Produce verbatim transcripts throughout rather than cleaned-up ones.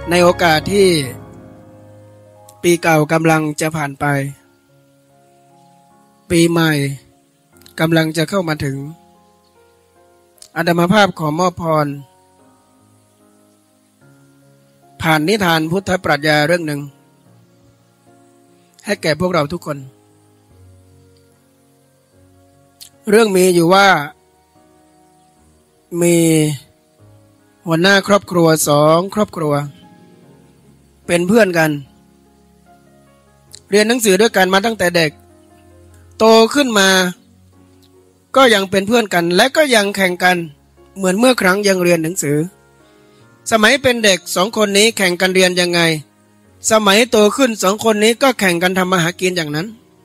ในโอกาสที่ปีเก่ากำลังจะผ่านไปปีใหม่กำลังจะเข้ามาถึงอาตมาภาพขอมอบพรผ่านนิทานพุทธปรัชญาเรื่องหนึ่งให้แก่พวกเราทุกคนเรื่องมีอยู่ว่ามีหัวหน้าครอบครัวสองครอบครัวเป็นเพื่อนกันเรียนหนังสือด้วยกันมาตั้งแต่เด็กโตขึ้นมาก็ยังเป็นเพื่อนกันและก็ยังแข่งกันเหมือนเมื่อครั้งยังเรียนหนังสือสมัยเป็นเด็กสองคนนี้แข่งกันเรียนยังไงสมัยโตขึ้นสองคนนี้ก็แข่งกันทำมาหากินอย่างนั้น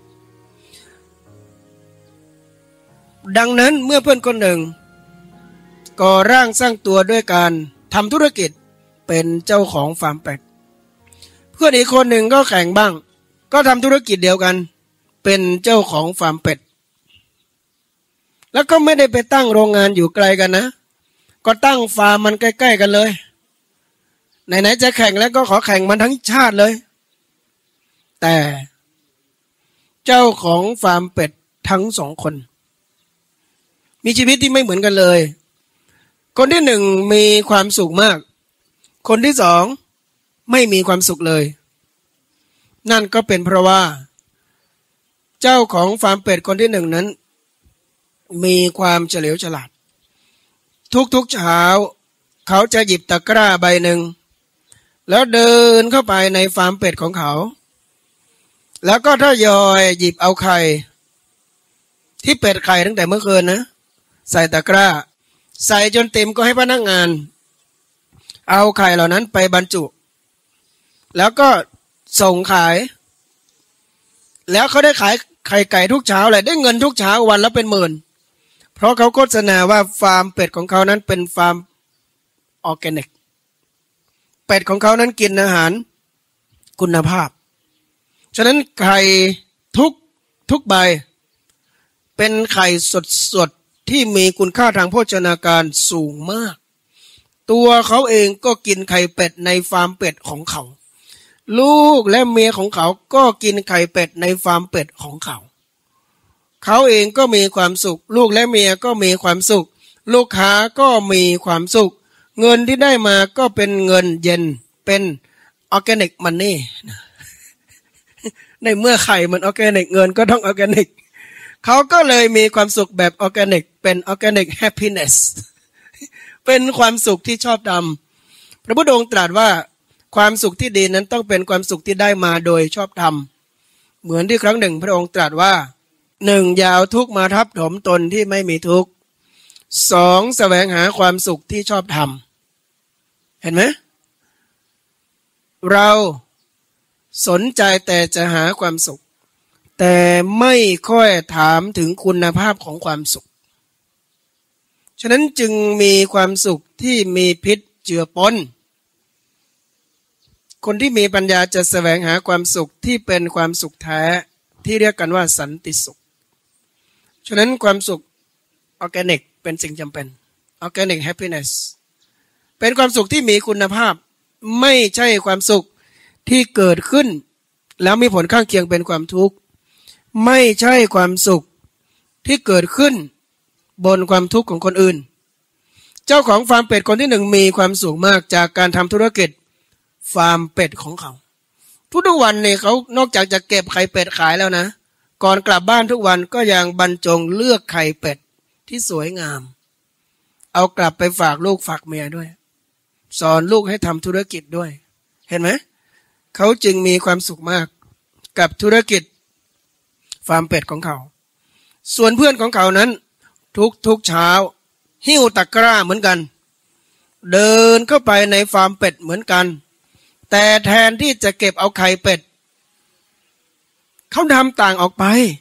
ดังนั้นเมื่อเพื่อนคนหนึ่งก่อร่างสร้างตัวด้วยการทำธุรกิจเป็นเจ้าของฟาร์มเป็ดเพื่อนอีกคนหนึ่งก็แข่งบ้างก็ทำธุรกิจเดียวกันเป็นเจ้าของฟาร์มเป็ดแล้วก็ไม่ได้ไปตั้งโรงงานอยู่ไกลกันนะก็ตั้งฟาร์มมันใกล้ๆกันเลยไหนๆจะแข่งแล้วก็ขอแข่งมันทั้งชาติเลยแต่เจ้าของฟาร์มเป็ดทั้งสองคนมีชีวิตที่ไม่เหมือนกันเลยคนที่หนึ่งมีความสุขมากคนที่สองไม่มีความสุขเลยนั่นก็เป็นเพราะว่าเจ้าของฟาร์มเป็ดคนที่หนึ่งนั้นมีความเฉลียวฉลาดทุกๆเช้าเขาจะหยิบตะกร้าใบหนึ่งแล้วเดินเข้าไปในฟาร์มเป็ดของเขาแล้วก็ทยอยหยิบเอาไข่ที่เป็ดไข่ตั้งแต่เมื่อคืนนะใส่ตะกร้าใส่จนเต็มก็ให้พนักงานเอาไข่เหล่านั้นไปบรรจุแล้วก็ส่งขายแล้วเขาได้ขายไข่ไก่ทุกเช้าเลยได้เงินทุกเช้าวันละเป็นหมื่นเพราะเขาโฆษณาว่าฟาร์มเป็ดของเขานั้นเป็นฟาร์มออร์แกนิกเป็ดของเขานั้นกินอาหารคุณภาพฉะนั้นไข่ทุกทุกใบเป็นไข่สดสดที่มีคุณค่าทางโภชนาการสูงมากตัวเขาเองก็กินไข่เป็ดในฟาร์มเป็ดของเขาลูกและเมียของเขาก็กินไข่เป็ดในฟาร์มเป็ดของเขาเขาเองก็มีความสุขลูกและเมียก็มีความสุขลูกค้าก็มีความสุขเงินที่ได้มาก็เป็นเงินเย็นเป็นออร์แกนิกมันนี่ในเมื่อไข่มันออร์แกนิกเงินก็ต้องออร์แกนิกเขาก็เลยมีความสุขแบบออร์แกนิกเป็นออร์แกนิกแฮปปี้เนสเป็นความสุขที่ชอบทำพระพุทธองค์ตรัสว่าความสุขที่ดีนั้นต้องเป็นความสุขที่ได้มาโดยชอบธรรมเหมือนที่ครั้งหนึ่งพระองค์ตรัสว่าหนึ่งอย่าเอาทุกข์มาทับถมตนที่ไม่มีทุกข์สองแสวงหาความสุขที่ชอบธรรมเห็นไหมเราสนใจแต่จะหาความสุขแต่ไม่ค่อยถามถึงคุณภาพของความสุขฉะนั้นจึงมีความสุขที่มีพิษเจือปนคนที่มีปัญญาจะแสวงหาความสุขที่เป็นความสุขแท้ที่เรียกกันว่าสันติสุขฉะนั้นความสุขออร์แกนิกเป็นสิ่งจำเป็นออร์แกนิกแฮปปี้เนสเป็นความสุขที่มีคุณภาพไม่ใช่ความสุขที่เกิดขึ้นแล้วมีผลข้างเคียงเป็นความทุกข์ไม่ใช่ความสุขที่เกิดขึ้นบนความทุกข์ของคนอื่นเจ้าของฟาร์มเป็ดคนที่หนึ่งมีความสุขมากจากการทำธุรกิจฟาร์มเป็ดของเขาทุกๆวันเนี่ยเขานอกจากจะเก็บไข่เป็ดขายแล้วนะก่อนกลับบ้านทุกวันก็ยังบรรจงเลือกไข่เป็ดที่สวยงามเอากลับไปฝากลูกฝากเมียด้วยสอนลูกให้ทำธุรกิจด้วยเห็นไหมเขาจึงมีความสุขมากกับธุรกิจฟาร์มเป็ดของเขาส่วนเพื่อนของเขานั้นทุกๆเช้าหิ้วตะกร้าเหมือนกันเดินเข้าไปในฟาร์มเป็ดเหมือนกันแต่แทนที่จะเก็บเอาไข่เป็ดเขาทำต่างออกไป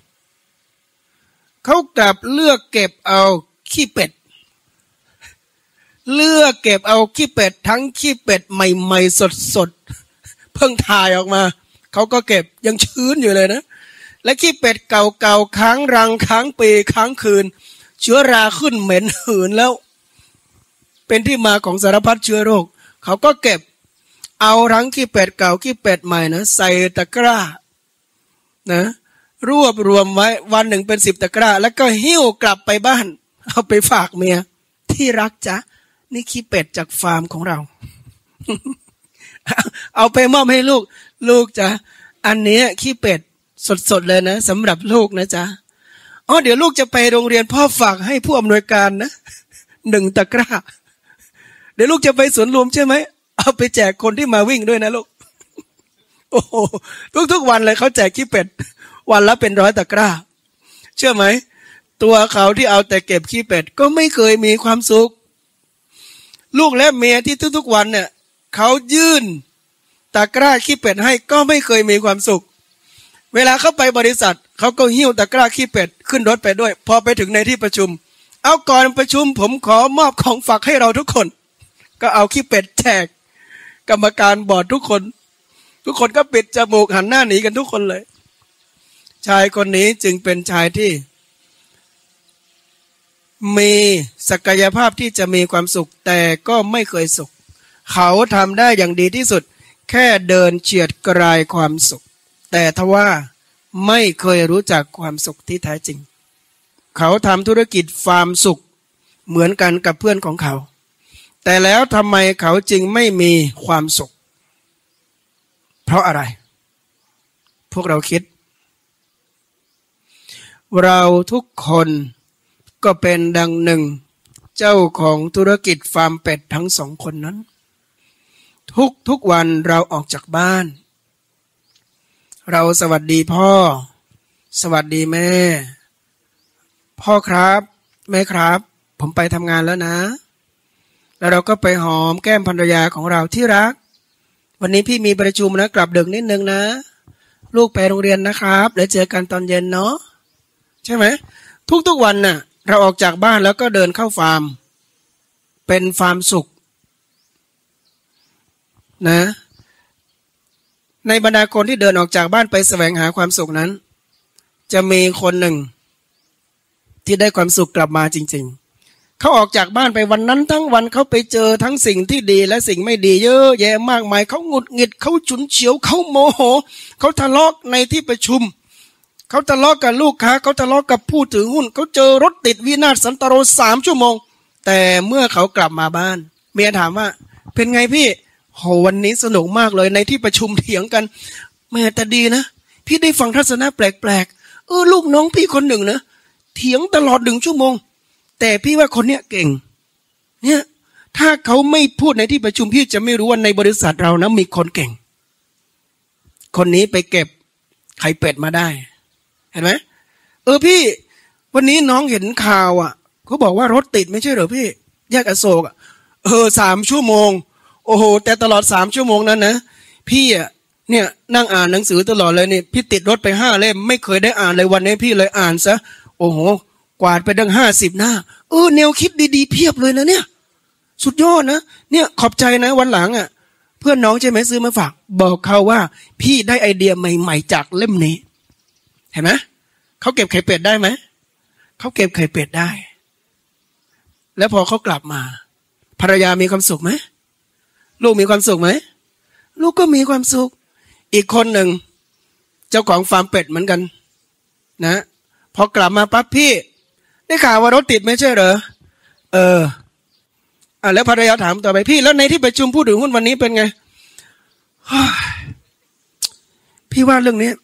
เขากลับเลือกเก็บเอาขี้เป็ดเลือกเก็บเอาขี้เป็ดทั้งขี้เป็ดใหม่ๆสดๆเพิ่งถ่ายออกมาเขาก็เก็บยังชื้นอยู่เลยนะและขี้เป็ดเก่าๆค้างรังค้างปีค้างคืนเชื้อราขึ้นเหม็นหืนแล้วเป็นที่มาของสารพัดเชื้อโรคเขาก็เก็บเอาทั้งขี้เป็ดเก่าขี้เป็ดใหม่นะใส่ตะกร้านะรวบรวมไว้วันหนึ่งเป็นสิบตะกร้าแล้วก็หิ้วกลับไปบ้านเอาไปฝากเมียที่รักจ๊ะนี่ขี้เป็ดจากฟาร์มของเรา เอาไปมอบให้ลูกลูกจ๊ะอันนี้ขี้เป็ดสดๆเลยนะสำหรับลูกนะจ๊ะอ๋อเดี๋ยวลูกจะไปโรงเรียนพ่อฝากให้ผู้อำนวยการนะหนึ่งตะกร้าเดี๋ยวลูกจะไปสวนรวมใช่ไหมเอาไปแจกคนที่มาวิ่งด้วยนะลูกโอ้โหทุกๆวันเลยเขาแจกขี้เป็ดวันละเป็นร้อยตะกร้าเชื่อไหมตัวเขาที่เอาแต่เก็บขี้เป็ดก็ไม่เคยมีความสุขลูกและเมียที่ทุกๆวันเนี่ยเขายื่นตะกร้าขี้เป็ดให้ก็ไม่เคยมีความสุขเวลาเขาไปบริษัทเขาก็หิ้วตะกร้าขี้เป็ดขึ้นรถไปด้วยพอไปถึงในที่ประชุมเอาก่อนประชุมผมขอมอบของฝากให้เราทุกคนก็เอาขี้เป็ดแจกกรรมการบอร์ดทุกคนทุกคนก็ปิดจมูกหันหน้าหนีกันทุกคนเลยชายคนนี้จึงเป็นชายที่มีศักยภาพที่จะมีความสุขแต่ก็ไม่เคยสุขเขาทำได้อย่างดีที่สุดแค่เดินเฉียดกลายความสุขแต่ทว่าไม่เคยรู้จักความสุขที่แท้จริงเขาทำธุรกิจฟาร์มสุขเหมือนกันกับเพื่อนของเขาแต่แล้วทำไมเขาจึงไม่มีความสุขเพราะอะไรพวกเราคิดเราทุกคนก็เป็นดังหนึ่งเจ้าของธุรกิจฟาร์มเป็ดทั้งสองคนนั้นทุกทุกวันเราออกจากบ้านเราสวัสดีพ่อสวัสดีแม่พ่อครับแม่ครับผมไปทำงานแล้วนะแล้วเราก็ไปหอมแก้มภรรยาของเราที่รักวันนี้พี่มีประชุมนะกลับดึกนิดนึงนะลูกไปโรงเรียนนะครับแล้วเจอกันตอนเย็นเนาะใช่ไหมทุกๆวันน่ะเราออกจากบ้านแล้วก็เดินเข้าฟาร์มเป็นฟาร์มสุขนะในบรรดาคนที่เดินออกจากบ้านไปแสวงหาความสุขนั้นจะมีคนหนึ่งที่ได้ความสุขกลับมาจริงๆเขาออกจากบ้านไปวันนั้นทั้งวันเขาไปเจอทั้งสิ่งที่ดีและสิ่งไม่ดีเยอะแยะมากมายเขาหงุดหงิดเขาฉุนเฉียวเขาโมโหเขาทะเลาะในที่ประชุมเขาทะเลาะกับลูกค้าเขาทะเลาะกับผู้ถือหุ้นเขาเจอรถติดวินาศสันตโรสามชั่วโมงแต่เมื่อเขากลับมาบ้านเมียถามว่าเป็นไงพี่โหวันนี้สนุกมากเลยในที่ประชุมเถียงกันแม่แต่ดีนะพี่ได้ฟังทัศนะแปลกๆเออลูกน้องพี่คนหนึ่งนะเถียงตลอดหนึ่งชั่วโมงแต่พี่ว่าคนเนี้ยเก่งเนี่ยถ้าเขาไม่พูดในที่ประชุมพี่จะไม่รู้ว่าในบริษัทเรานะมีคนเก่งคนนี้ไปเก็บไข่เป็ดมาได้เห็นไหมเออพี่วันนี้น้องเห็นข่าวอ่ะเขาบอกว่ารถติดไม่ใช่เหรอพี่แยกอโศกอ่ะเออสามชั่วโมงโอ้โหแต่ตลอดสามชั่วโมงนั้นนะพี่อ่ะเนี่ยนั่งอ่านหนังสือตลอดเลยนี่พี่ติดรถไปห้าเล่มไม่เคยได้อ่านเลยวันนี้พี่เลยอ่านซะโอ้โหกวาดไปดังห้าสิบหน้าเออแนวคิดดีๆเพียบเลยนะเนี่ยสุดยอดนะเนี่ยขอบใจนะวันหลังอ่ะเพื่อนน้องใช่ไหมซื้อมาฝากบอกเขาว่าพี่ได้ไอเดียใหม่ๆจากเล่มนี้เห็นไหมเขาเก็บไข่เป็ดได้ไหมเขาเก็บไข่เป็ดได้แล้วพอเขากลับมาภรรยามีความสุขไหมลูกมีความสุขไหมลูกก็มีความสุขอีกคนหนึ่งเจ้าของฟาร์มเป็ดเหมือนกันนะพอกลับมาปั๊บพี่ได้ข่าวว่ารถติดไม่ใช่เหรอเอออ่ะแล้วภรรยาถามต่อไปพี่แล้วในที่ประชุมผู้ถือหุ้นวันนี้เป็นไงพี่ว่าเรื่องนี้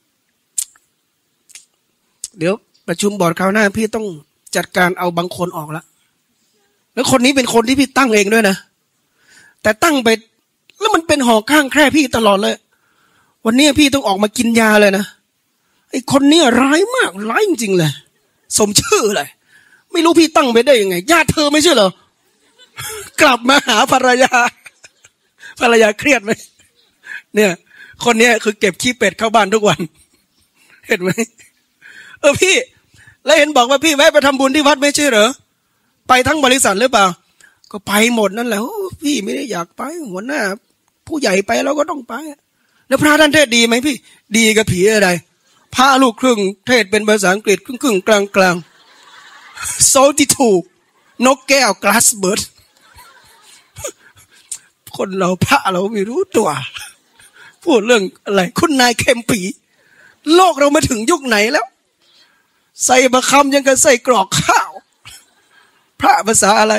เดี๋ยวประชุมบอร์ดคราวหน้าพี่ต้องจัดการเอาบางคนออกละแล้วคนนี้เป็นคนที่พี่ตั้งเองด้วยนะแต่ตั้งไปแล้วมันเป็นหอกข้างแคร่พี่ตลอดเลยวันนี้พี่ต้องออกมากินยาเลยนะไอ้คนนี้ร้ายมากร้ายจริงๆเลยสมชื่อเลยไม่รู้พี่ตั้งไปได้ยังไงญาติเธอไม่ใช่เหรอกลับมาหาภรรยาภรรยาเครียดไหมเนี่ยคนนี้คือเก็บขี้เป็ดเข้าบ้านทุกวันเห็นไหมเออพี่แล้วเห็นบอกว่าพี่แวะไปทำบุญที่วัดไม่ใช่เหรอไปทั้งบริษัทหรือเปล่าก็ไปหมดนั่นแหละพี่ไม่ได้อยากไปหัวหน้าผู้ใหญ่ไปเราก็ต้องไปแล้วพระท่านเทศดีไหมพี่ดีกับผีอะไรพระลูกครึ่งเทศเป็นภาษาอังกฤษครึ่งครึ่งกลางกลางโซติทูนกแก้วกลาสเบิร์ดคนเราพระเราไม่รู้ตัวพูดเรื่องอะไรคุณนายเค็มปีโลกเรามาถึงยุคไหนแล้วใส่บะคำยังกับใส่กรอกข้าวพระภาษาอะไร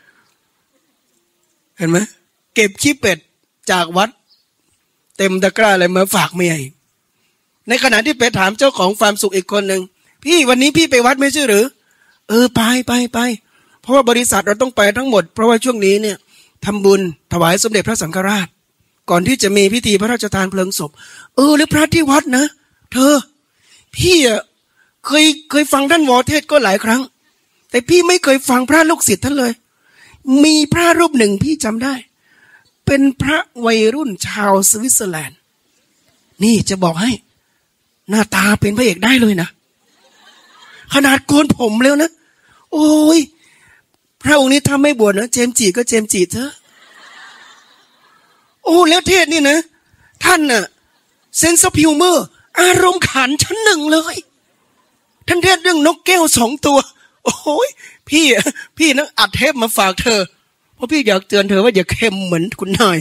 เห็นไหมเก็บขี้เป็ดจากวัดเต็มตะกร้าเลยมาฝากเมียอีกในขณะที่ไปถามเจ้าของฟาร์มสุขอีกคนหนึ่งพี่วันนี้พี่ไปวัดไม่ใช่หรือเออไปไปไปเพราะว่าบริษัทเราต้องไปทั้งหมดเพราะว่าช่วงนี้เนี่ยทำบุญถวายสมเด็จพระสังฆราชก่อนที่จะมีพิธีพระราชทานเพลิงศพเออแล้วพระที่วัดนะเธอพี่อ่ะเคยเคยฟังท่านวอเทศก็หลายครั้งแต่พี่ไม่เคยฟังพระลูกศิษย์ท่านเลยมีพระรูปหนึ่งพี่จำได้เป็นพระวัยรุ่นชาวสวิตเซอร์แลนด์นี่จะบอกให้หน้าตาเป็นพระเอกได้เลยนะขนาดโกนผมแล้วนะโอ้ยพระองค์นี้ถ้าไม่บวชนะเจมจีก็เจมจีเถอะโอ้แล้วเทศนี่นะท่านน่ะเซนส์พิวเมอร์อารมณ์ขันชั้นหนึ่งเลยท่านเทศเรื่องนกแก้วสองตัวโอ้ยพี่พี่นะอัดเทปมาฝากเธอเพราะพี่อยากเตือนเธอว่าอย่าเค็มเหมือนคุณนาย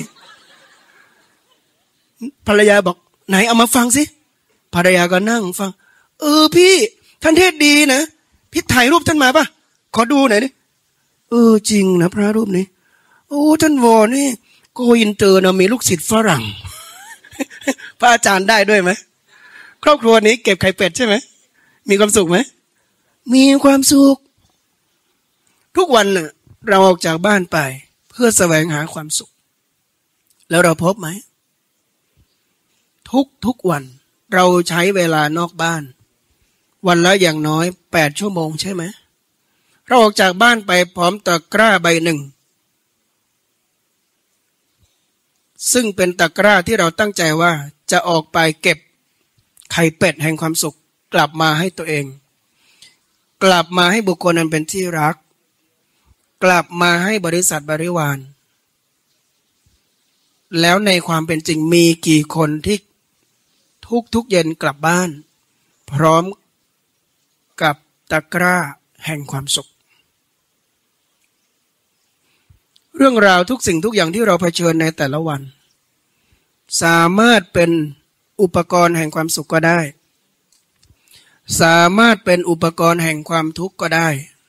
ภรรยาบอกไหนเอามาฟังสิภรรยาก็นั่งฟังเออพี่ท่านเทศดีนะพี่ถ่ายรูปท่านมาป่ะขอดูหน่อยดิเออจริงนะพระรูปนี้โอ้ท่านวอนี่โกอินเตอร์นะมีลูกศิษย์ฝรั่งพระอาจารย์ได้ด้วยไหมครอบครัวนี้เก็บไข่เป็ดใช่ไหมมีความสุขไหมมีความสุขทุกวันน่ะเราออกจากบ้านไปเพื่อแสวงหาความสุขแล้วเราพบไหมทุกทุกวันเราใช้เวลานอกบ้านวันละอย่างน้อยแปดชั่วโมงใช่ไหมเราออกจากบ้านไปพร้อมตะกร้าใบหนึ่งซึ่งเป็นตะกร้าที่เราตั้งใจว่าจะออกไปเก็บไข่เป็ดแห่งความสุขกลับมาให้ตัวเองกลับมาให้บุคคลนั้นเป็นที่รักกลับมาให้บริษัทบริวารแล้วในความเป็นจริงมีกี่คนที่ทุกทุกเย็นกลับบ้านพร้อมกับตะกร้าแห่งความสุขเรื่องราวทุกสิ่งทุกอย่างที่เราเผชิญในแต่ละวันสามารถเป็นอุปกรณ์แห่งความสุขก็ได้สามารถเป็นอุปกรณ์แห่งความทุกข์ก็ได้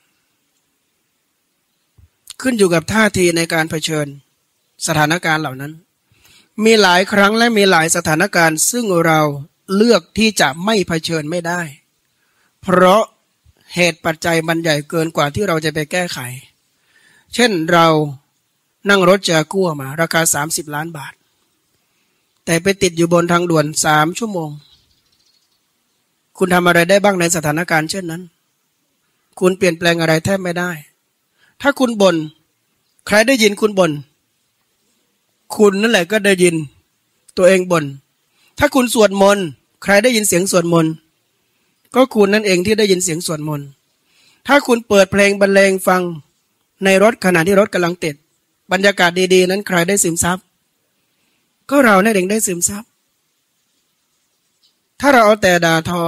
ขึ้นอยู่กับท่าทีในการเผชิญสถานการณ์เหล่านั้นมีหลายครั้งและมีหลายสถานการณ์ซึ่งเราเลือกที่จะไม่เผชิญไม่ได้เพราะเหตุปัจจัยมันใหญ่เกินกว่าที่เราจะไปแก้ไขเช่นเรานั่งรถจากัวมาราคาสามสิบล้านบาทแต่ไปติดอยู่บนทางด่วนสามชั่วโมงคุณทำอะไรได้บ้างในสถานการณ์เช่นนั้นคุณเปลี่ยนแปลงอะไรแทบไม่ได้ถ้าคุณบ่นใครได้ยินคุณบ่นคุณนั่นแหละก็ได้ยินตัวเองบ่นถ้าคุณสวดมนต์ใครได้ยินเสียงสวดมนต์ก็คุณนั่นเองที่ได้ยินเสียงสวดมนต์ถ้าคุณเปิดเพลงบรรเลงฟังในรถขณะที่รถกำลังติดบรรยากาศดีๆนั้นใครได้ซึมซับก็เรานั่นเองได้ซึมซับถ้าเราเอาแต่ด่าทอ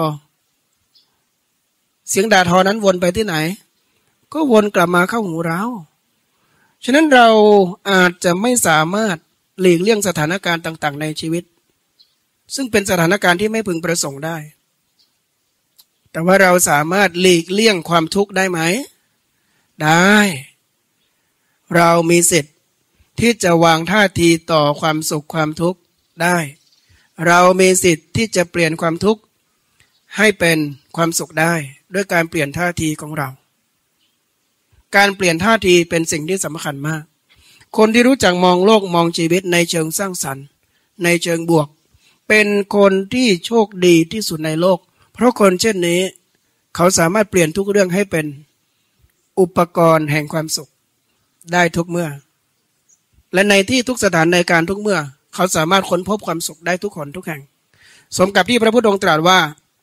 เสียงด่าทอนั้นวนไปที่ไหนก็วนกลับมาเข้าหูเราฉะนั้นเราอาจจะไม่สามารถหลีกเลี่ยงสถานการณ์ต่างๆในชีวิตซึ่งเป็นสถานการณ์ที่ไม่พึงประสงค์ได้แต่ว่าเราสามารถหลีกเลี่ยงความทุกข์ได้ไหมได้เรามีสิทธิ์ที่จะวางท่าทีต่อความสุขความทุกข์ได้เรามีสิทธิ์ที่จะเปลี่ยนความทุกข์ให้เป็นความสุขได้ด้วยการเปลี่ยนท่าทีของเราการเปลี่ยนท่าทีเป็นสิ่งที่สำคัญมากคนที่รู้จักมองโลกมองชีวิตในเชิงสร้างสรรค์ในเชิงบวกเป็นคนที่โชคดีที่สุดในโลกเพราะคนเช่นนี้เขาสามารถเปลี่ยนทุกเรื่องให้เป็นอุปกรณ์แห่งความสุขได้ทุกเมื่อและในที่ทุกสถานในการทุกเมื่อเขาสามารถค้นพบความสุขได้ทุกคนทุกแห่งสมกับที่พระพุทธองค์ตรัสว่า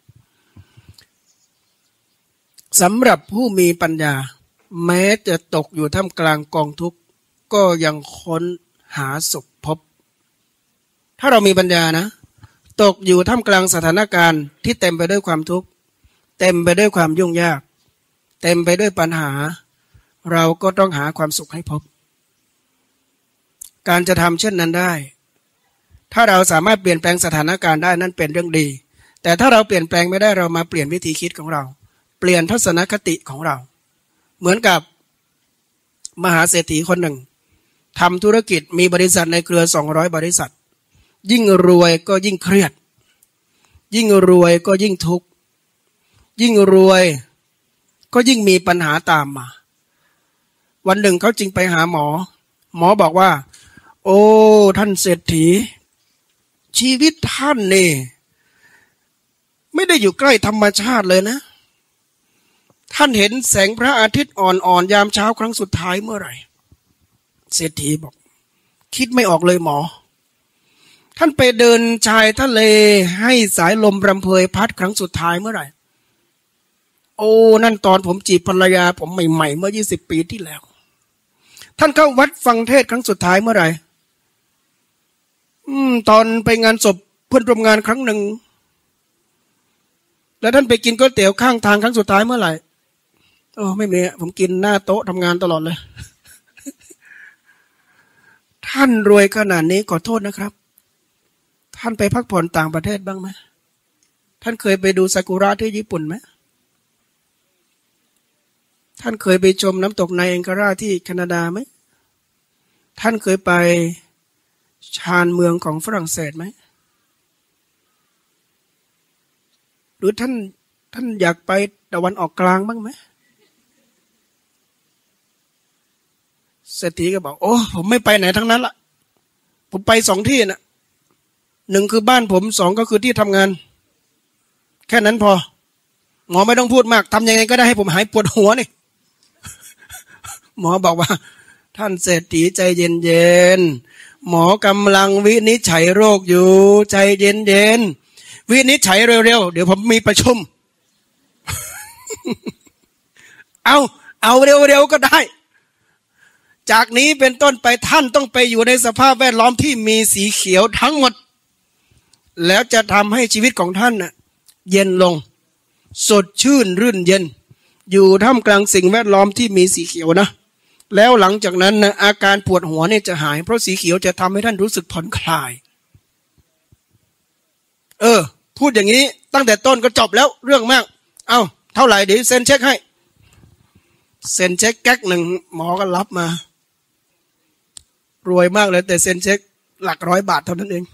สำหรับผู้มีปัญญาแม้จะตกอยู่ท่ามกลางกองทุกข์ก็ยังค้นหาสุขพบถ้าเรามีปัญญานะตกอยู่ท่ามกลางสถานการณ์ที่เต็มไปด้วยความทุกข์เต็มไปด้วยความยุ่งยากเต็มไปด้วยปัญหาเราก็ต้องหาความสุขให้พบการจะทำเช่นนั้นได้ถ้าเราสามารถเปลี่ยนแปลงสถานการณ์ได้นั่นเป็นเรื่องดีแต่ถ้าเราเปลี่ยนแปลงไม่ได้เรามาเปลี่ยนวิธีคิดของเราเปลี่ยนทัศนคติของเราเหมือนกับมหาเศรษฐีคนหนึ่งทำธุรกิจมีบริษัทในเครือสองร้อยบริษัทยิ่งรวยก็ยิ่งเครียดยิ่งรวยก็ยิ่งทุกข์ยิ่งรวยก็ยิ่งมีปัญหาตามมาวันหนึ่งเขาจึงไปหาหมอหมอบอกว่าโอ้ท่านเศรษฐีชีวิตท่านนี่ไม่ได้อยู่ใกล้ธรรมชาติเลยนะท่านเห็นแสงพระอาทิตย์อ่อนๆยามเช้าครั้งสุดท้ายเมื่อไหร่เศรษฐีบอกคิดไม่ออกเลยหมอท่านไปเดินชายทะเลให้สายลมรำเพยพัดครั้งสุดท้ายเมื่อไหร่โอ้นั่นตอนผมจีบภรรยาผมใหม่ๆเมื่อยี่สิบปีที่แล้วท่านเข้าวัดฟังเทศน์ครั้งสุดท้ายเมื่อไหร่อืมตอนไปงานศพเพื่อนร่วมงานครั้งหนึ่งแล้วท่านไปกินก๋วยเตี๋ยวข้างทางครั้งสุดท้ายเมื่อไหร่โอ้ไม่มีผมกินหน้าโต๊ะทำงานตลอดเลย ท่านรวยขนาดนี้ขอโทษนะครับท่านไปพักผ่อนต่างประเทศบ้างไหมท่านเคยไปดูซากุระที่ญี่ปุ่นไหมท่านเคยไปชมน้ำตกไนแองการาที่แคนาดาไหมท่านเคยไปชานเมืองของฝรั่งเศสไหมหรือท่านท่านอยากไปตะวันออกกลางบ้างไหมเศรษฐีก็บอกโอ้ผมไม่ไปไหนทั้งนั้นละผมไปสองที่นะหนึ่งคือบ้านผมสองก็คือที่ทำงานแค่นั้นพอหมอไม่ต้องพูดมากทำยังไงก็ได้ให้ผมหายปวดหัวนี่ หมอบอกว่าท่านเศรษฐีใจเย็นๆหมอกำลังวินิจฉัยโรคอยู่ใจเย็นๆวินิจฉัยเร็วๆเดี๋ยวผมมีประชุม เอาเอาเร็วๆก็ได้จากนี้เป็นต้นไปท่านต้องไปอยู่ในสภาพแวดล้อมที่มีสีเขียวทั้งหมดแล้วจะทำให้ชีวิตของท่านน่ะเย็นลงสดชื่นรื่นเย็นอยู่ท่ามกลางสิ่งแวดล้อมที่มีสีเขียวนะแล้วหลังจากนั้นนะอาการปวดหัวเนี่ยจะหายเพราะสีเขียวจะทำให้ท่านรู้สึกผ่อนคลายเออพูดอย่างนี้ตั้งแต่ต้นก็จบแล้วเรื่องมากเอ้าเท่าไหร่เดี๋ยวเซ็นเช็คให้เซ็นเช็คแก๊กหนึ่งหมอก็รับมารวยมากเลยแต่เซ็นเช็คหลักร้อยบาทเท่านั้นเอง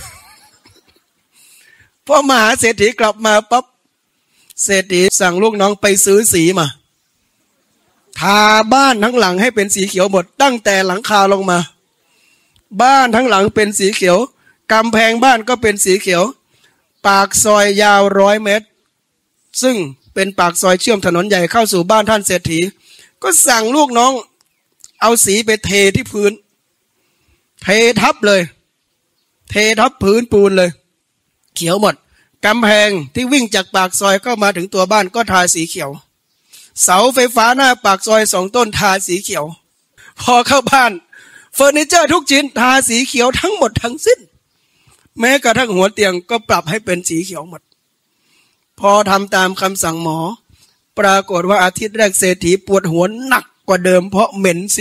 พอมหาเศรษฐีกลับมาปั๊บเศรษฐีสั่งลูกน้องไปซื้อสีมาทาบ้านทั้งหลังให้เป็นสีเขียวหมดตั้งแต่หลังคาลงมาบ้านทั้งหลังเป็นสีเขียวกำแพงบ้านก็เป็นสีเขียวปากซอยยาวร้อยเมตรซึ่งเป็นปากซอยเชื่อมถนนใหญ่เข้าสู่บ้านท่านเศรษฐีก็สั่งลูกน้องเอาสีไปเทที่พื้นเททับเลยเททับพื้นปูนเลยเขียวหมดกำแพงที่วิ่งจากปากซอยเข้ามาถึงตัวบ้านก็ทาสีเขียวเสาไฟฟ้าหน้าปากซอยสองต้นทาสีเขียวพอเข้าบ้านเฟอร์นิเจอร์ทุกชิ้นทาสีเขียวทั้งหมดทั้งสิ้นแม้กระทั่งหัวเตียงก็ปรับให้เป็นสีเขียวหมดพอทำตามคำสั่งหมอปรากฏว่าอาทิตย์แรกเศรษฐีปวดหัวหนักกว่าเดิมเพราะเหม็นสี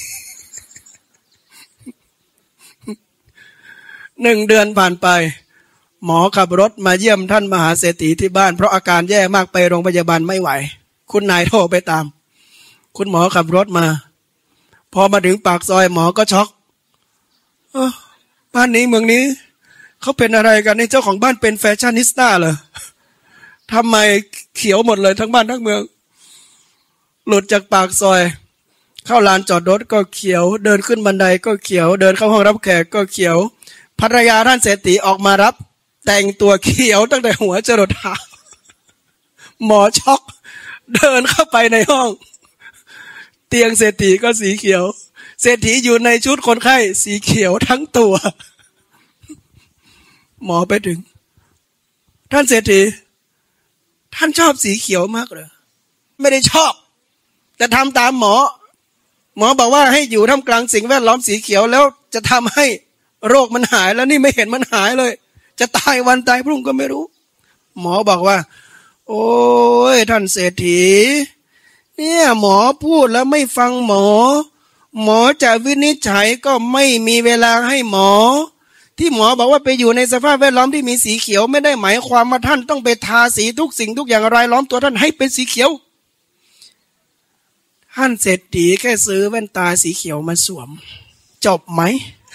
หนึ่งเดือนผ่านไปหมอขับรถมาเยี่ยมท่านมหาเศรษฐีที่บ้านเพราะอาการแย่มากไปโรงพยาบาลไม่ไหวคุณนายโทรไปตามคุณหมอขับรถมาพอมาถึงปากซอยหมอก็ช็อกเออบ้านนี้เมืองนี้เขาเป็นอะไรกันนี่เจ้าของบ้านเป็นแฟชั่นนิสต้าเหรอทำไมเขียวหมดเลยทั้งบ้านทั้งเมืองหลุดจากปากซอยเข้าลานจอดรถก็เขียวเดินขึ้นบันไดก็เขียวเดินเข้าห้องรับแขกก็เขียวภรรยาท่านเศรษฐีออกมารับแต่งตัวเขียวตั้งแต่หัวจรดเท้าหมอช็อกเดินเข้าไปในห้องเตียงเศรษฐีก็สีเขียวเศรษฐีอยู่ในชุดคนไข้สีเขียวทั้งตัวหมอไปถึงท่านเศรษฐีท่านชอบสีเขียวมากเลยไม่ได้ชอบแต่ทำตามหมอหมอบอกว่าให้อยู่ท่ามกลางสิ่งแวดล้อมสีเขียวแล้วจะทำให้โรคมันหายแล้วนี่ไม่เห็นมันหายเลยจะตายวันตายพรุ่งก็ไม่รู้หมอบอกว่าโอ้ยท่านเศรษฐีเนี่ยหมอพูดแล้วไม่ฟังหมอหมอจะวินิจฉัยก็ไม่มีเวลาให้หมอที่หมอบอกว่าไปอยู่ในสภาพแวดล้อมที่มีสีเขียวไม่ได้หมายความว่าท่านต้องไปทาสีทุกสิ่งทุกอย่างรายล้อมตัวท่านให้เป็นสีเขียวท่านเศรษฐีแค่ซื้อแว่นตาสีเขียวมาสวมจบไหม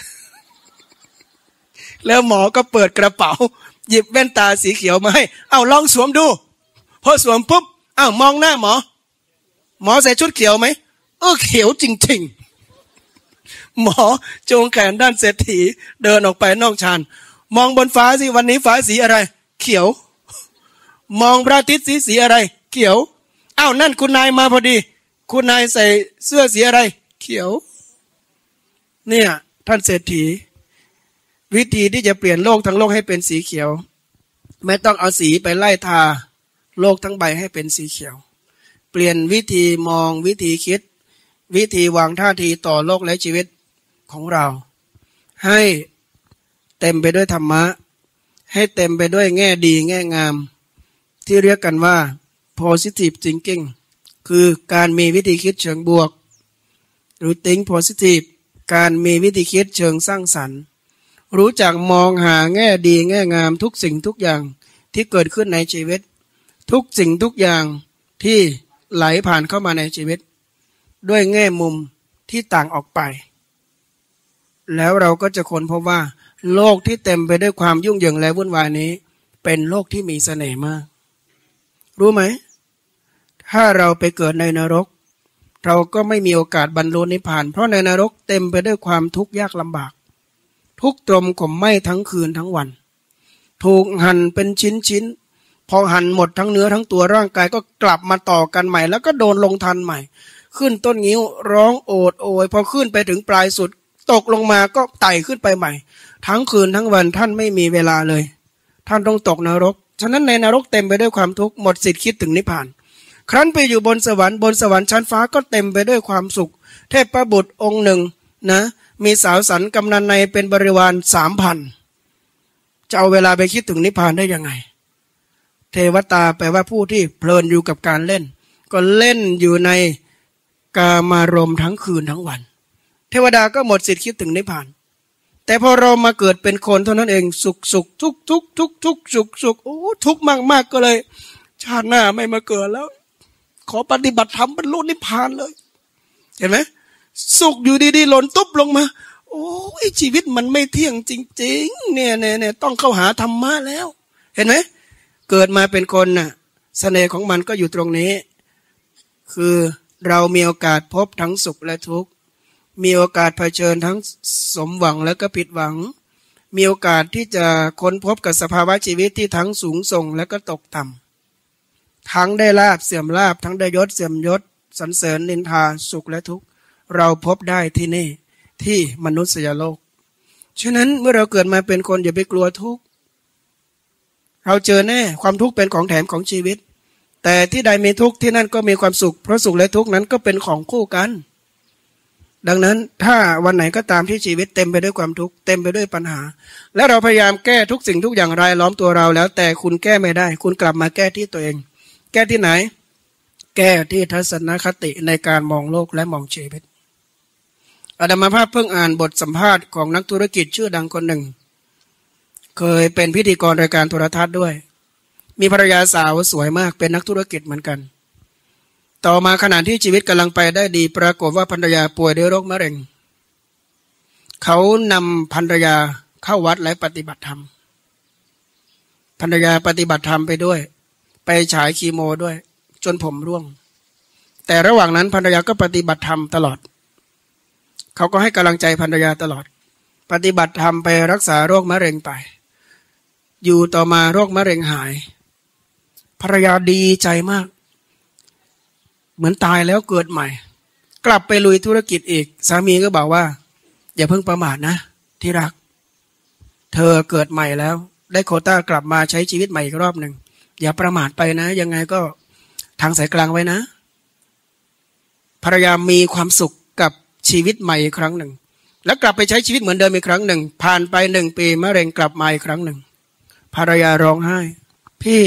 แล้วหมอก็เปิดกระเป๋าหยิบแว่นตาสีเขียวมาให้เอาลองสวมดูพอสวมปุ๊บอ้าวมองหน้าหมอหมอใส่ชุดเขียวไหมเออเขียวจริงๆหมอจูงแขนด้านเศรษฐีเดินออกไปนอกชานมองบนฟ้าสิวันนี้ฟ้าสีอะไรเขียวมองพระอาทิตย์สีสีอะไรเขียวอ้าวนั่นคุณนายมาพอดีคุณนายใส่เสื้อสีอะไรเขียวเนี่ยท่านเศรษฐีวิธีที่จะเปลี่ยนโลกทั้งโลกให้เป็นสีเขียวไม่ต้องเอาสีไปไล่ทาโลกทั้งใบให้เป็นสีเขียวเปลี่ยนวิธีมองวิธีคิดวิธีวางท่าทีต่อโลกและชีวิตของเราให้เต็มไปด้วยธรรมะให้เต็มไปด้วยแง่ดีแง่งามที่เรียกกันว่า positive thinking คือการมีวิธีคิดเชิงบวกหรือ think positive การมีวิธีคิดเชิงสร้างสรรค์รู้จักมองหาแง่ดีแง่งามทุกสิ่งทุกอย่างที่เกิดขึ้นในชีวิตทุกสิ่งทุกอย่างที่ไหลผ่านเข้ามาในชีวิตด้วยแง่มุมที่ต่างออกไปแล้วเราก็จะค้นพบว่าโลกที่เต็มไปด้วยความยุ่งเหยิงและวุ่นวายนี้เป็นโลกที่มีเสน่ห์มากรู้ไหมถ้าเราไปเกิดในนรกเราก็ไม่มีโอกาสบรรลุนิพพานเพราะในนรกเต็มไปด้วยความทุกข์ยากลำบากทุกตรมข่มไหม้ทั้งคืนทั้งวันถูกหั่นเป็นชิ้นชิ้นพอหั่นหมดทั้งเนื้อทั้งตัวร่างกายก็กลับมาต่อกันใหม่แล้วก็โดนลงทันใหม่ขึ้นต้นงิ้วร้องโอดโอยพอขึ้นไปถึงปลายสุดตกลงมาก็ไต่ขึ้นไปใหม่ทั้งคืนทั้งวันท่านไม่มีเวลาเลยท่านต้องตกนรกฉะนั้นในนรกเต็มไปด้วยความทุกข์หมดสิทธิ์คิดถึงนิพพานครั้นไปอยู่บนสวรรค์บนสวรรค์ชั้นฟ้าก็เต็มไปด้วยความสุขเทพบุตรองค์หนึ่งนะมีสาวสันกำนันในเป็นบริวารสามพันจะเอาเวลาไปคิดถึงนิพพานได้ยังไงเทวตาแปลว่าผู้ที่เพลินอยู่กับการเล่นก็เล่นอยู่ในกามารมณ์ทั้งคืนทั้งวันเทวดาก็หมดสิทธิ์คิดถึงนิพพานแต่พอเรามาเกิดเป็นคนเท่านั้นเองสุขสุขทุกทุกทุกทุกสุขสุขโอ้ทุกมากมากก็เลยชาติหน้าไม่มาเกิดแล้วขอปฏิบัติธรรมบรรลุนิพพานเลยเห็นไหมสุขอยู่ดีๆหล่นตุ๊บลงมาโอ้ยชีวิตมันไม่เที่ยงจริงๆเนี่ยเนี่ยเนี่ยต้องเข้าหาธรรมะแล้วเห็นไหมเกิดมาเป็นคนน่ะเสน่ห์ของมันก็อยู่ตรงนี้คือเรามีโอกาสพบทั้งสุขและทุกข์มีโอกาสเผชิญทั้งสมหวังและก็ผิดหวังมีโอกาสที่จะค้นพบกับสภาวะชีวิตที่ทั้งสูงส่งและก็ตกต่ำทั้งได้ลาภเสื่อมลาภทั้งได้ยศเสื่อมยศสรรเสริญนินทาสุขและทุกข์เราพบได้ที่นี่ที่มนุษยโลกฉะนั้นเมื่อเราเกิดมาเป็นคนอย่าไปกลัวทุกข์เราเจอแน่ความทุกข์เป็นของแถมของชีวิตแต่ที่ใดมีทุกข์ที่นั่นก็มีความสุขเพราะสุขและทุกข์นั้นก็เป็นของคู่กันดังนั้นถ้าวันไหนก็ตามที่ชีวิตเต็มไปด้วยความทุกข์เต็มไปด้วยปัญหาและเราพยายามแก้ทุกสิ่งทุกอย่างรายล้อมตัวเราแล้วแต่คุณแก้ไม่ได้คุณกลับมาแก้ที่ตัวเองแก้ที่ไหนแก้ที่ทัศนคติในการมองโลกและมองชีวิตอาตมาภาพเพิ่งอ่านบทสัมภาษณ์ของนักธุรกิจชื่อดังคนหนึ่งเคยเป็นพิธีกรรายการโทรทัศน์ด้วยมีภรรยาสาวสวยมากเป็นนักธุรกิจเหมือนกันต่อมาขณะที่ชีวิตกำลังไปได้ดีปรากฏว่าภรรยาป่วยด้วยโรคมะเร็งเขานำภรรยาเข้าวัดและปฏิบัติธรรมภรรยาปฏิบัติธรรมไปด้วยไปฉายคีโมด้วยจนผมร่วงแต่ระหว่างนั้นภรรยาก็ปฏิบัติธรรมตลอดเขาก็ให้กำลังใจภรรยาตลอดปฏิบัติธรรมไปรักษาโรคมะเร็งไปอยู่ต่อมาโรคมะเร็งหายภรรยาดีใจมากเหมือนตายแล้วเกิดใหม่กลับไปลุยธุรกิจอีกสามีก็บอกว่าอย่าเพิ่งประมาทนะที่รักเธอเกิดใหม่แล้วได้โควต้ากลับมาใช้ชีวิตใหม่อีกรอบหนึ่งอย่าประมาทไปนะยังไงก็ทางสายกลางไว้นะภรรยามีความสุขกับชีวิตใหม่อีกครั้งหนึ่งแล้วกลับไปใช้ชีวิตเหมือนเดิมอีกครั้งหนึ่งผ่านไปหนึ่งปีมะเร็งกลับมาอีกครั้งหนึ่งภรรยาร้องไห้พี่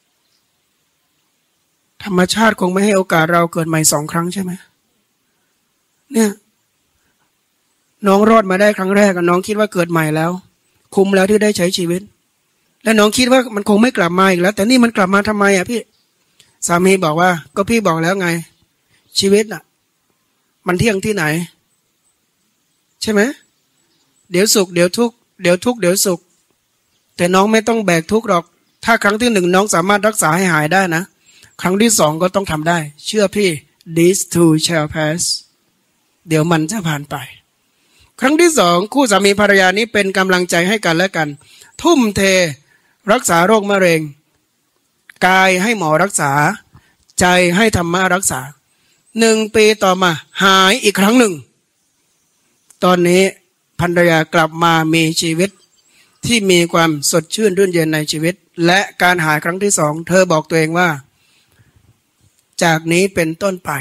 ธรรมชาติคงไม่ให้โอกาสเราเกิดใหม่สองครั้งใช่ไหมเนี่ยน้องรอดมาได้ครั้งแรกน้องคิดว่าเกิดใหม่แล้วคุ้มแล้วที่ได้ใช้ชีวิตและน้องคิดว่ามันคงไม่กลับมาอีกแล้วแต่นี่มันกลับมาทำไมอ่ะพี่สามีบอกว่าก็พี่บอกแล้วไงชีวิตน่ะมันเที่ยงที่ไหนใช่ไหมเดี๋ยวสุขเดี๋ยวทุกข์เดี๋ยวทุกข์เดี๋ยวสุขแต่น้องไม่ต้องแบกทุกข์หรอกถ้าครั้งที่หนึ่งน้องสามารถรักษาให้หายได้นะครั้งที่สองก็ต้องทำได้เชื่อพี่ this too shall pass เดี๋ยวมันจะผ่านไปครั้งที่สองคู่สามีภรรยานี้เป็นกำลังใจให้กันและกันทุ่มเทรักษาโรคมะเร็งกายให้หมอรักษาใจให้ธรรมะรักษาหนึ่งปีต่อมาหายอีกครั้งหนึ่งตอนนี้ภรรยากลับมามีชีวิตที่มีความสดชื่นรื่นเริงในชีวิตและการหายครั้งที่สองเธอบอกตัวเองว่าจากนี้เป็นต้นไป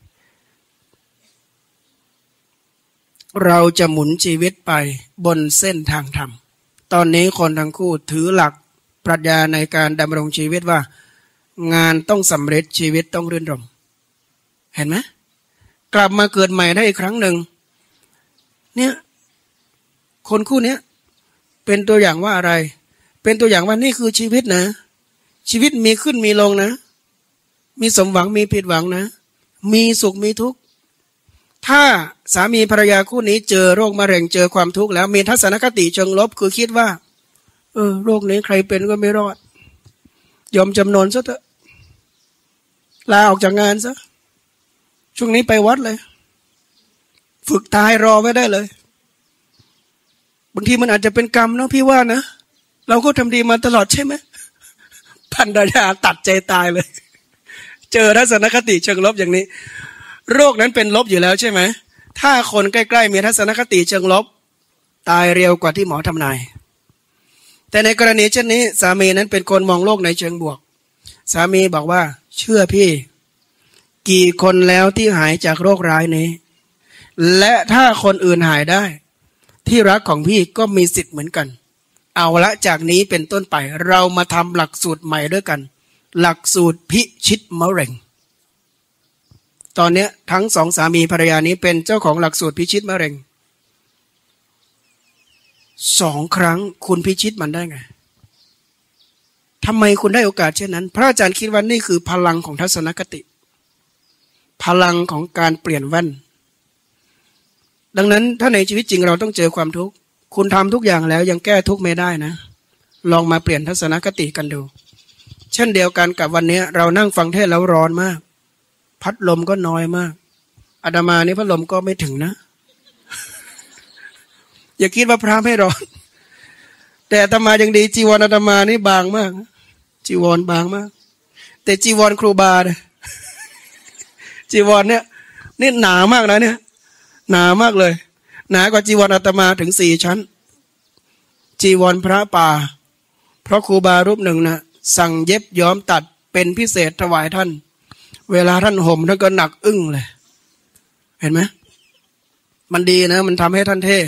เราจะหมุนชีวิตไปบนเส้นทางธรรมตอนนี้คนทั้งคู่ถือหลักปรัชญาในการดำรงชีวิตว่างานต้องสำเร็จชีวิตต้องรื่นรมเห็นไหมกลับมาเกิดใหม่ได้อีกครั้งหนึ่งเนี่ยคนคู่นี้เป็นตัวอย่างว่าอะไรเป็นตัวอย่างว่านี่คือชีวิตนะชีวิตมีขึ้นมีลงนะมีสมหวังมีผิดหวังนะมีสุขมีทุกข์ถ้าสามีภรรยาคู่นี้เจอโรคมะเร็งเจอความทุกข์แล้วมีทัศนคติเชิงลบคือคิดว่าเออโรคนี้ใครเป็นก็ไม่รอดยอมจำนนซะเถอะลาออกจากงานซะช่วงนี้ไปวัดเลยฝึกตายรอไว้ได้เลยบางทีมันอาจจะเป็นกรรมเนาะพี่ว่านะเราก็ทำดีมาตลอดใช่ไหมภรรยาตัดใจตายเลยเจอทัศนคติเชิงลบอย่างนี้โรคนั้นเป็นลบอยู่แล้วใช่ไหมถ้าคนใกล้ๆมีทัศนคติเชิงลบตายเร็วกว่าที่หมอทำนายแต่ในกรณีเช่นนี้สามีนั้นเป็นคนมองโลกในเชิงบวกสามีบอกว่าเชื่อพี่กี่คนแล้วที่หายจากโรคร้ายนี้และถ้าคนอื่นหายได้ที่รักของพี่ก็มีสิทธิ์เหมือนกันเอาละจากนี้เป็นต้นไปเรามาทำหลักสูตรใหม่ด้วยกันหลักสูตรพิชิตมะเร็งตอนนี้ทั้งสองสามีภรรยานี้เป็นเจ้าของหลักสูตรพิชิตมะเร็งสองครั้งคุณพิชิตมันได้ไงทำไมคุณได้โอกาสเช่นนั้นพระอาจารย์คิดว่านี่คือพลังของทัศนคติพลังของการเปลี่ยนแว่นดังนั้นถ้าในชีวิตจริงเราต้องเจอความทุกข์คุณทำทุกอย่างแล้วยังแก้ทุกข์ไม่ได้นะลองมาเปลี่ยนทัศนคติกันดูเช่นเดียวกันกับวันนี้เรานั่งฟังเทศแล้วร้อนมากพัดลมก็น้อยมากอาตมานี่พัดลมก็ไม่ถึงนะ อย่าคิดว่าพระไม่ร้อนแต่อาตมายังดีจีวรอาตมานี่บางมากจีวรบางมากแต่จีวรครูบาเนี่ย จีวรเนี่ยนี่หนามากนะเนี่ยหนามากเลยหนากว่าจีวรอาตมาถึงสี่ชั้นจีวรพระป่าเพราะครูบารูปหนึ่งนะสั่งเย็บย้อมตัดเป็นพิเศษถวายท่านเวลาท่านห่มท่านก็หนักอึ้งเลยเห็นไหมมันดีนะมันทำให้ท่านเท่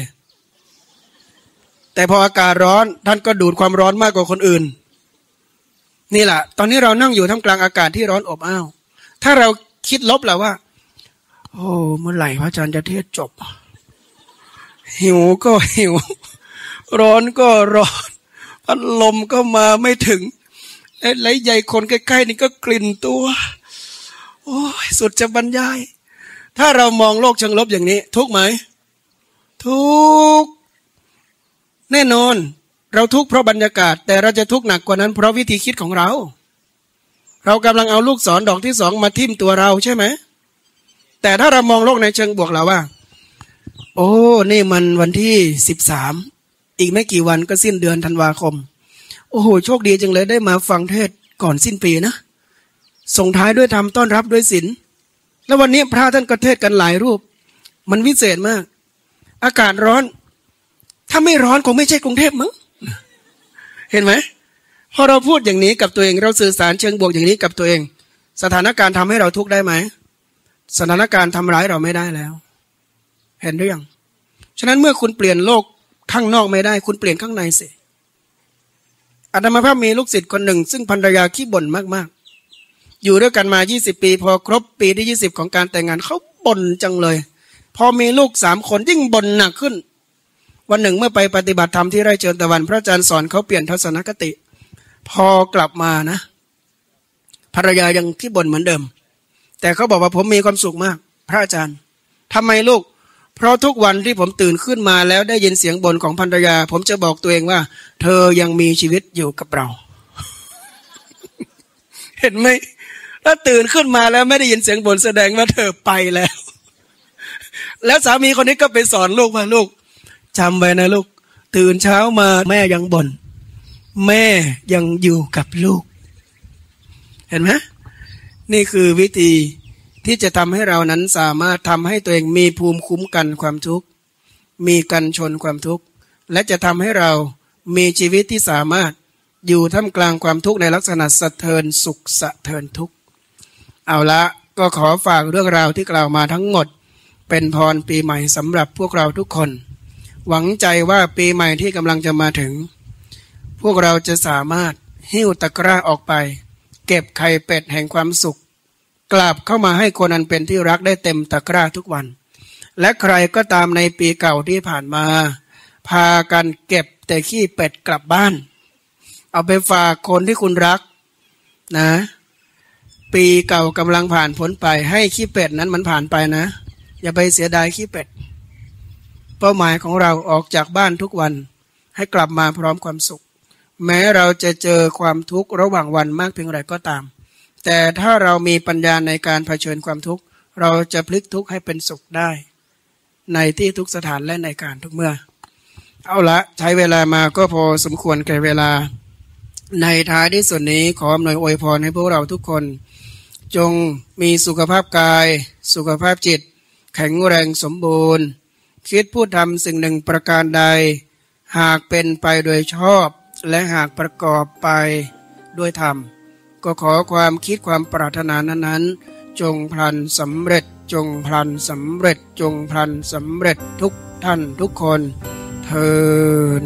แต่พออากาศร้อนท่านก็ดูดความร้อนมากกว่าคนอื่นนี่แหละตอนนี้เรานั่งอยู่ท่ามกลางอากาศที่ร้อนอบอ้าวถ้าเราคิดลบแล้วว่าโอ้เมื่อไหร่พระอาจารย์จะเทศจบหิวก็หิวร้อนก็ร้อนพัดลมก็มาไม่ถึงและใหญ่คนใกล้ๆนี่ก็กลิ่นตัวโอ้ยสุดจะบรรยายถ้าเรามองโลกเชิงลบอย่างนี้ทุกไหมทุกแน่นอนเราทุกข์เพราะบรรยากาศแต่เราจะทุกข์หนักกว่านั้นเพราะวิธีคิดของเราเรากำลังเอาลูกศรดอกที่สองมาทิ่มตัวเราใช่ไหมแต่ถ้าเรามองโลกในเชิงบวกเราว่าโอ้นี่มันวันที่สิบสามอีกไม่กี่วันก็สิ้นเดือนธันวาคมโอ้โหโชคดีจังเลยได้มาฟังเทศก่อนสิ้นปีนะส่งท้ายด้วยธรรมต้อนรับด้วยศีลแล้ววันนี้พระท่านก็เทศกันหลายรูปมันวิเศษมากอากาศร้อนถ้าไม่ร้อนคงไม่ใช่กรุงเทพมั้งเห็นไหมพอเราพูดอย่างนี้กับตัวเองเราสื่อสารเชิงบวกอย่างนี้กับตัวเองสถานการณ์ทำให้เราทุกข์ได้ไหมสถานการณ์ทำร้ายเราไม่ได้แล้วเห็นหรือยังฉะนั้นเมื่อคุณเปลี่ยนโลกข้างนอกไม่ได้คุณเปลี่ยนข้างในสิอาตมาภาพมีลูกศิษย์คนหนึ่งซึ่งภรรยาขี้บ่นมากๆอยู่ด้วยกันมายี่สิบปีพอครบปีที่ยี่สิบของการแต่งงานเขาบ่นจังเลยพอมีลูกสามคนยิ่งบ่นหนักขึ้นวันหนึ่งเมื่อไปปฏิบัติธรรมที่ไร่เชิญตะวันพระอาจารย์สอนเขาเปลี่ยนทัศนคติพอกลับมานะภรรยายังที่บ่นเหมือนเดิมแต่เขาบอกว่าผมมีความสุขมากพระอาจารย์ทำไมลูกเพราะทุกวันที่ผมตื่นขึ้นมาแล้วได้ยินเสียงบ่นของภรรยาผมจะบอกตัวเองว่าเธอยังมีชีวิตอยู่กับเรา เห็นไหมถ้าตื่นขึ้นมาแล้วไม่ได้ยินเสียงบ่นแสดงว่าเธอไปแล้ว แล้วสามีคนนี้ก็ไปสอนลูกว่าลูกจำไว้นะลูกตื่นเช้ามาแม่ยังบ่นแม่ยังอยู่กับลูกเห็นไหมนี่คือวิธีที่จะทำให้เรานั้นสามารถทำให้ตัวเองมีภูมิคุ้มกันความทุกข์มีกันชนความทุกข์และจะทำให้เรามีชีวิตที่สามารถอยู่ท่ามกลางความทุกข์ในลักษณะสะเทินสุขสะเทินทุกข์เอาละก็ขอฝากเรื่องราวที่กล่าวมาทั้งหมดเป็นพรปีใหม่สำหรับพวกเราทุกคนหวังใจว่าปีใหม่ที่กำลังจะมาถึงพวกเราจะสามารถหิ้วตะกร้าออกไปเก็บไข่เป็ดแห่งความสุขกลับเข้ามาให้คนอันเป็นที่รักได้เต็มตะกร้าทุกวันและใครก็ตามในปีเก่าที่ผ่านมาพากันเก็บแต่ขี้เป็ดกลับบ้านเอาไปฝากคนที่คุณรักนะปีเก่ากำลังผ่านพ้นไปให้ขี้เป็ดนั้นมันผ่านไปนะอย่าไปเสียดายขี้เป็ดเป้าหมายของเราออกจากบ้านทุกวันให้กลับมาพร้อมความสุขแม้เราจะเจอความทุกข์ระหว่างวันมากเพียงไรก็ตามแต่ถ้าเรามีปัญญาในการเผชิญความทุกข์เราจะพลิกทุกข์ให้เป็นสุขได้ในที่ทุกสถานและในการทุกเมื่อเอาละใช้เวลามาก็พอสมควรแก่เวลาในท้ายที่สุดนี้ขออำนวยอวยพรให้พวกเราทุกคนจงมีสุขภาพกายสุขภาพจิตแข็งแรงสมบูรณ์คิดพูดทำสิ่งหนึ่งประการใดหากเป็นไปโดยชอบและหากประกอบไปด้วยธรรมก็ขอความคิดความปรารถนานั้นๆจงพลันสำเร็จจงพลันสำเร็จจงพลันสำเร็จทุกท่านทุกคนเทอญ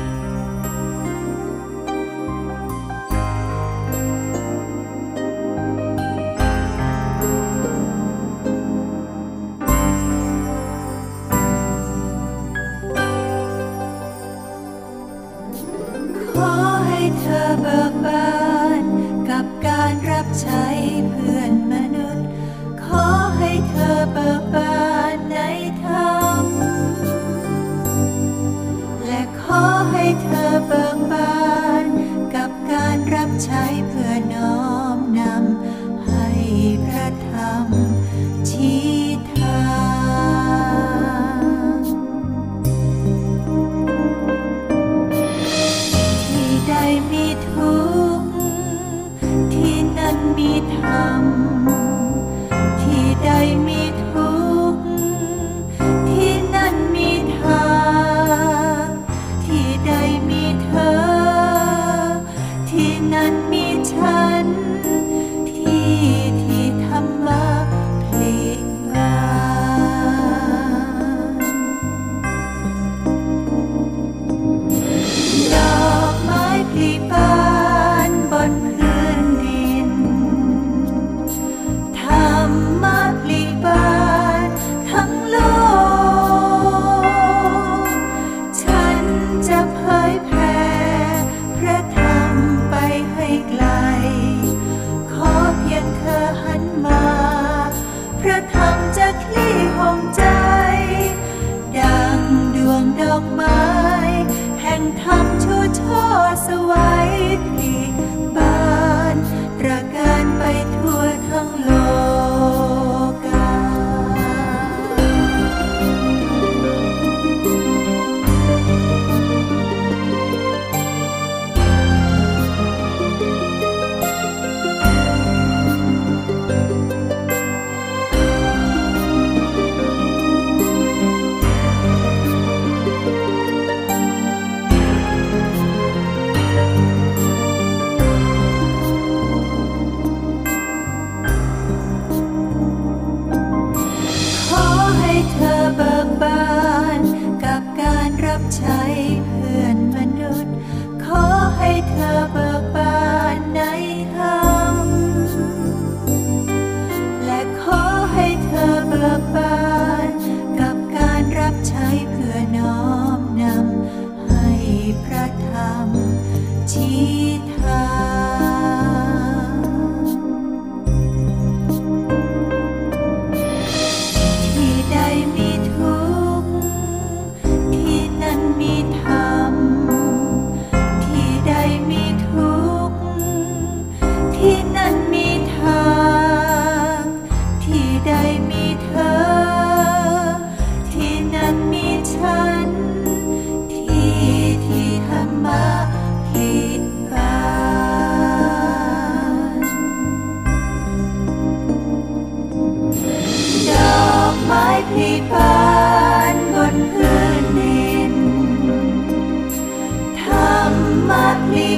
ใช้เพื่อนมนุษย์ขอให้เธอเบิกบานในธรรมและขอให้เธอเบิกบานกับการรับใช้เพื่อน้อมนำให้พระธรรมชี้ทางที่ใดมีทุกข์มีธรรมที่ใดมีทุกข์ที่นั่นมีทางที่ใดมีเธอที่นั่นมีฉันที่ที่ธรรมะเพลงบานดอกไม้พลีบานบนทั้งโลกฉันจะเผยแผ่พระธรรมไปให้ไกล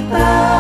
ไป